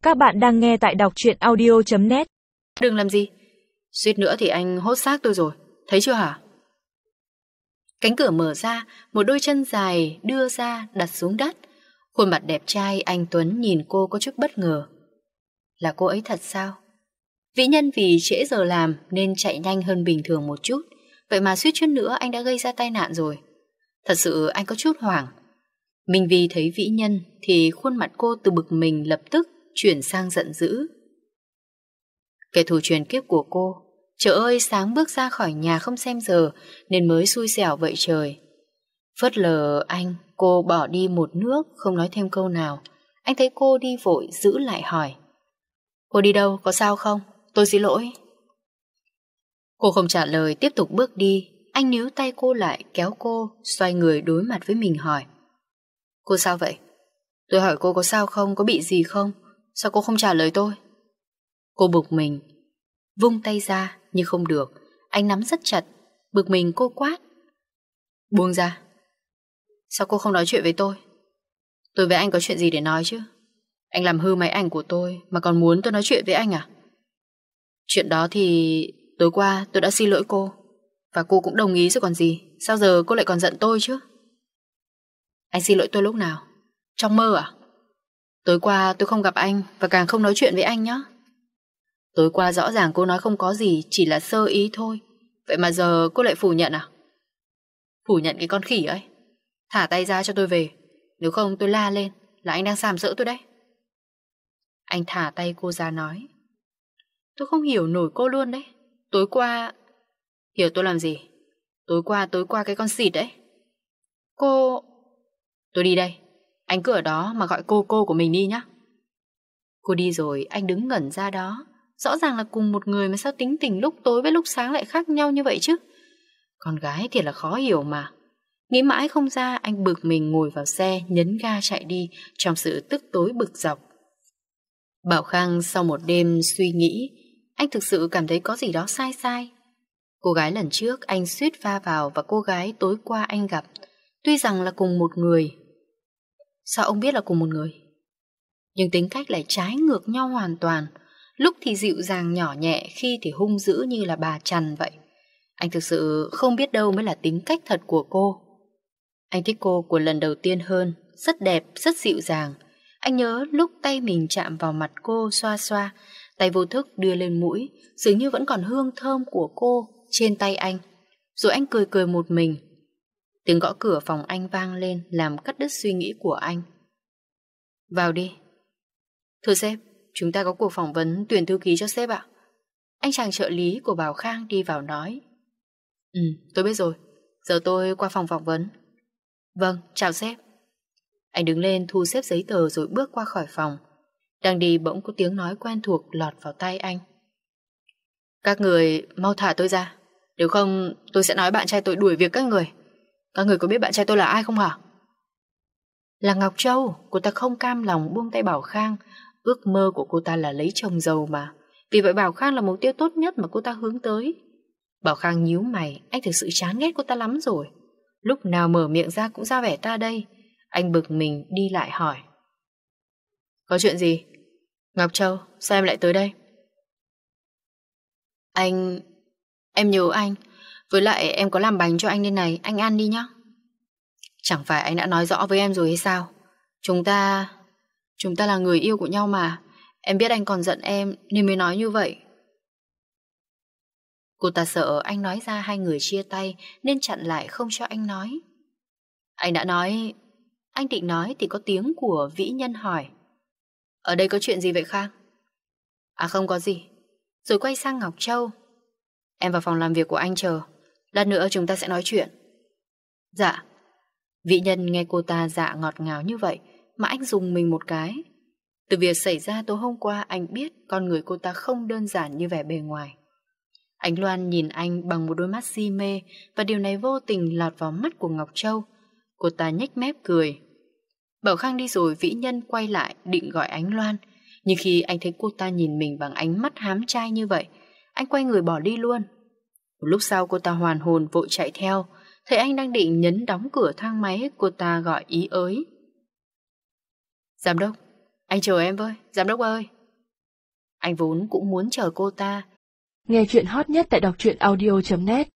Các bạn đang nghe tại đọc truyện audio.net. Đừng làm gì. Suýt nữa thì anh hốt xác tôi rồi. Thấy chưa hả? Cánh cửa mở ra, một đôi chân dài đưa ra đặt xuống đất. Khuôn mặt đẹp trai anh Tuấn nhìn cô có chút bất ngờ. Là cô ấy thật sao? Vĩ Nhân vì trễ giờ làm nên chạy nhanh hơn bình thường một chút. Vậy mà suýt chút nữa anh đã gây ra tai nạn rồi. Thật sự anh có chút hoảng. Minh Vi thấy Vĩ Nhân thì khuôn mặt cô từ bực mình lập tức chuyển sang giận dữ. Kẻ thù truyền kiếp của cô, trời ơi, sáng bước ra khỏi nhà không xem giờ nên mới xui xẻo vậy trời. Phớt lờ anh, cô bỏ đi một nước không nói thêm câu nào. Anh thấy cô đi vội giữ lại hỏi: cô đi đâu, có sao không? Tôi xin lỗi. Cô không trả lời, tiếp tục bước đi. Anh níu tay cô lại, kéo cô xoay người đối mặt với mình hỏi: cô sao vậy? Tôi hỏi cô có sao không, có bị gì không? Sao cô không trả lời tôi? Cô bực mình, vung tay ra nhưng không được. Anh nắm rất chặt. Bực mình cô quát: buông ra. Sao cô không nói chuyện với tôi? Tôi với anh có chuyện gì để nói chứ? Anh làm hư máy ảnh của tôi mà còn muốn tôi nói chuyện với anh à? Chuyện đó thì tối qua tôi đã xin lỗi cô, và cô cũng đồng ý rồi còn gì. Sao giờ cô lại còn giận tôi chứ? Anh xin lỗi tôi lúc nào? Trong mơ à? Tối qua tôi không gặp anh và càng không nói chuyện với anh nhé. Tối qua rõ ràng cô nói không có gì, chỉ là sơ ý thôi. Vậy mà giờ cô lại phủ nhận à? Phủ nhận cái con khỉ ấy. Thả tay ra cho tôi về. Nếu không tôi la lên là anh đang sàm sỡ tôi đấy. Anh thả tay cô ra nói: tôi không hiểu nổi cô luôn đấy. Tối qua... Hiểu tôi làm gì? Tối qua cái con xịt đấy. Cô... Tôi đi đây. Anh cứ ở đó mà gọi cô của mình đi nhá. Cô đi rồi anh đứng ngẩn ra đó. Rõ ràng là cùng một người mà sao tính tình lúc tối với lúc sáng lại khác nhau như vậy chứ? Con gái thiệt là khó hiểu mà. Nghĩ mãi không ra, anh bực mình ngồi vào xe, nhấn ga chạy đi trong sự tức tối bực dọc. Bảo Khang sau một đêm suy nghĩ, anh thực sự cảm thấy có gì đó sai sai. Cô gái lần trước anh suýt va vào và cô gái tối qua anh gặp, tuy rằng là cùng một người. Sao ông biết là cùng một người? Nhưng tính cách lại trái ngược nhau hoàn toàn. Lúc thì dịu dàng nhỏ nhẹ, khi thì hung dữ như là bà Trần vậy. Anh thực sự không biết đâu mới là tính cách thật của cô. Anh thích cô của lần đầu tiên hơn, rất đẹp, rất dịu dàng. Anh nhớ lúc tay mình chạm vào mặt cô xoa xoa, tay vô thức đưa lên mũi, dường như vẫn còn hương thơm của cô trên tay anh. Rồi anh cười cười một mình. Tiếng gõ cửa phòng anh vang lên làm cắt đứt suy nghĩ của anh. Vào đi. Thưa sếp, chúng ta có cuộc phỏng vấn tuyển thư ký cho sếp ạ. Anh chàng trợ lý của Bảo Khang đi vào nói. Tôi biết rồi. Giờ tôi qua phòng phỏng vấn. Vâng, chào sếp. Anh đứng lên thu xếp giấy tờ rồi bước qua khỏi phòng. Đang đi bỗng có tiếng nói quen thuộc lọt vào tai anh. Các người mau thả tôi ra. Nếu không tôi sẽ nói bạn trai tôi đuổi việc các người. Các người có biết bạn trai tôi là ai không hả? Là Ngọc Châu. Cô ta không cam lòng buông tay Bảo Khang. Ước mơ của cô ta là lấy chồng giàu mà. Vì vậy Bảo Khang là mục tiêu tốt nhất mà cô ta hướng tới. Bảo Khang nhíu mày. Anh thực sự chán ghét cô ta lắm rồi. Lúc nào mở miệng ra cũng ra vẻ ta đây. Anh bực mình đi lại hỏi. Có chuyện gì? Ngọc Châu, sao em lại tới đây? Em nhớ anh. Với lại em có làm bánh cho anh nên này. Anh ăn đi nhá. Chẳng phải anh đã nói rõ với em rồi hay sao? Chúng ta là người yêu của nhau mà. Em biết anh còn giận em nên mới nói như vậy. Cô ta sợ anh nói ra hai người chia tay nên chặn lại không cho anh nói. Anh đã nói. Anh định nói thì có tiếng của Vĩ Nhân hỏi. Ở đây có chuyện gì vậy Khang? À không có gì. Rồi quay sang Ngọc Châu. Em vào phòng làm việc của anh chờ. Lát nữa chúng ta sẽ nói chuyện. Dạ. Vĩ Nhân nghe cô ta dạ ngọt ngào như vậy mà anh rùng mình một cái. Từ việc xảy ra tối hôm qua anh biết con người cô ta không đơn giản như vẻ bề ngoài. Ánh Loan nhìn anh bằng một đôi mắt si mê và điều này vô tình lọt vào mắt của Ngọc Châu. Cô ta nhếch mép cười. Bảo Khang đi rồi Vĩ Nhân quay lại định gọi Ánh Loan. Nhưng khi anh thấy cô ta nhìn mình bằng ánh mắt hám trai như vậy, anh quay người bỏ đi luôn. Một lúc sau cô ta hoàn hồn vội chạy theo. Thấy anh đang định nhấn đóng cửa thang máy, cô ta gọi ý ới. Giám đốc, anh chờ em với. Giám đốc ơi, Anh vốn cũng muốn chờ cô ta. Nghe chuyện hot nhất tại đọc truyện audio.net